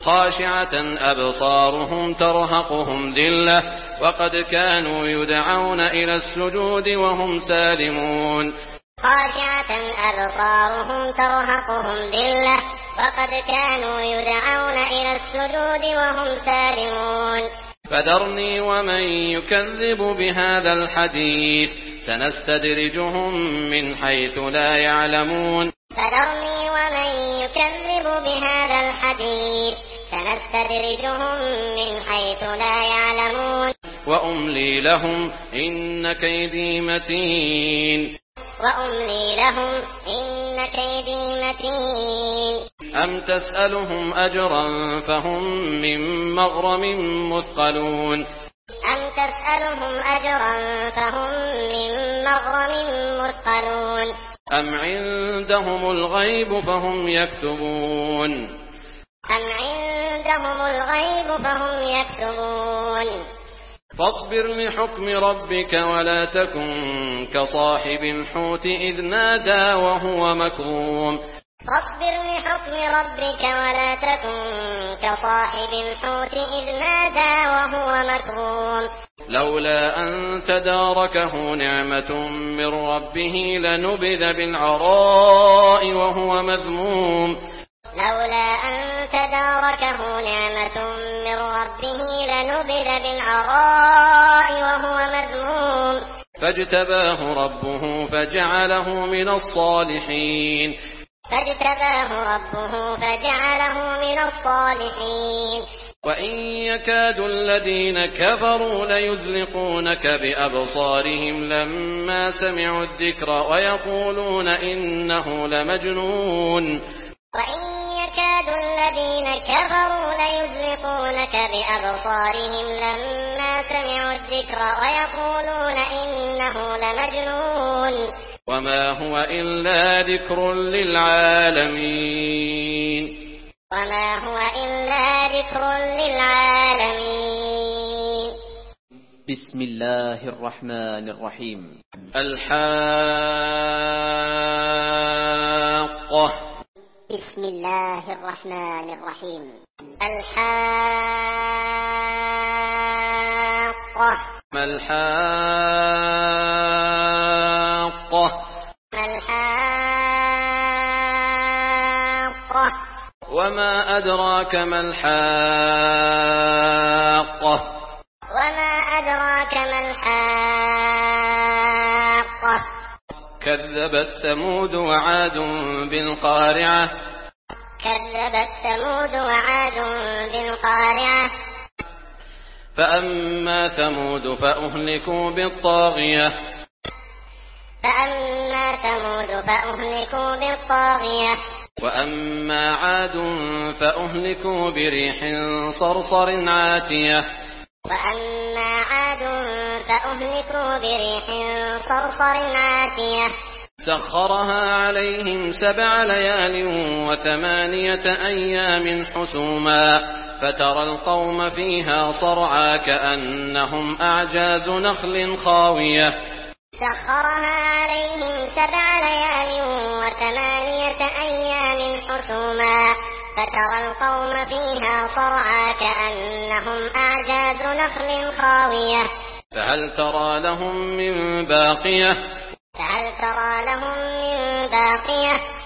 خاشعة أبصارهم ترهقهم ذلة وقد كانوا يدعون إلى السجود وهم سالمون. خاشعة أبصارهم ترهقهم ذلة وقد كانوا يدعون إلى السجود وهم سالمون. فذرني ومن يكذب بهذا الحديث سنستدرجهم من حيث لا يعلمون. فذرني ومن يكذب بهذا الحديث سنستدرجهم من حيث لا يعلمون. وأملي لهم إن كيدي متين. وأملي لهم إن كيدي متين. أم تسألهم أجرا فهم من مغرم مثقلون. أم تسألهم أجرا فهم من مغرم مثقلون. أم عندهم الغيب فهم يكتبون. أم عندهم الغيب فهم يكتبون. فاصبر لحكم ربك ولا تكن كصاحب الحوت إذ نادى وهو مكظوم. فاصبر لحكم ربك ولا تكن كصاحب الحوت إذ نادى وهو مكظوم. لولا أن تداركه نعمة من ربه لنبذ بالعراء وهو مذموم. لولا أن تداركه نعمة من ربه لنبذ بالعراء وهو مذموم. فاجتباه ربه فجعله من الصالحين. فاجتباه ربه فجعله من الصالحين. وإن يكاد الذين كفروا ليزلقونك بأبصارهم لما سمعوا الذكر ويقولون إنه لمجنون. وإن يكاد الذين كفروا ليزلقونك بأبصارهم لما سمعوا الذكر ويقولون إنه لمجنون. وما هو إلا ذكر للعالمين. وما هو إلا ذكر للعالمين. بسم الله الرحمن الرحيم. الحاقة. بسم الله الرحمن الرحيم. الحاقة. ما الحاقة. ما الحاقة. وما أدراك ما الحاقة. وما أدراك ما الحاقة. كذبت ثمود وعاد بالقارعة. كذبت ثمود وعاد بالقارعة. فأما ثمود فأهلكوا بالطاغية. فأما ثمود فأهلكوا بالطاغية. وأما عاد فأهلكوا بريح صرصر عاتية. وأما عاد فأهلكوا بريح صرصر عاتية. سخرها عليهم 7 ليال و8 أيام حسوما فترى القوم فيها صرعا كأنهم أعجاز نخل خاوية. سخرها عليهم 7 ليال و8 أيام حسوما فترى القوم فيها صرعا كأنهم أعجاز نخل خاوية. فهل ترى لهم من باقية. فهل ترى لهم من باقية.